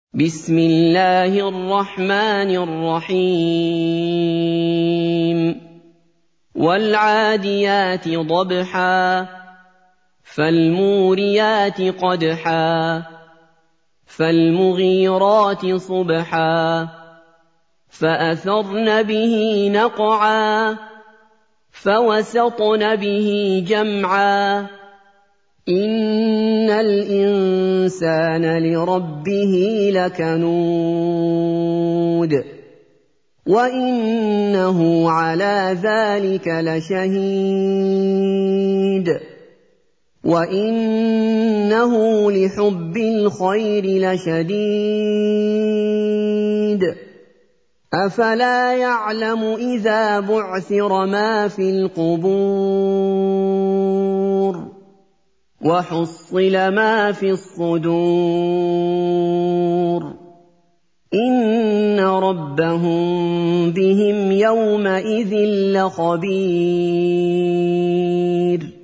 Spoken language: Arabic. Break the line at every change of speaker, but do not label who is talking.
بسم الله الرحمن الرحيم والعاديات ضبحا فالموريات قدحا فالمغيرات صبحا فأثرن به نقعا فوسطن به جمعا إن الإنسان لربه لكنود وإنه على ذلك لشهيد وإنه لحب الخير لشديد أفلا يعلم إذا بعثر ما في القبور وحصل ما في الصدور إن ربهم بهم يومئذ لخبير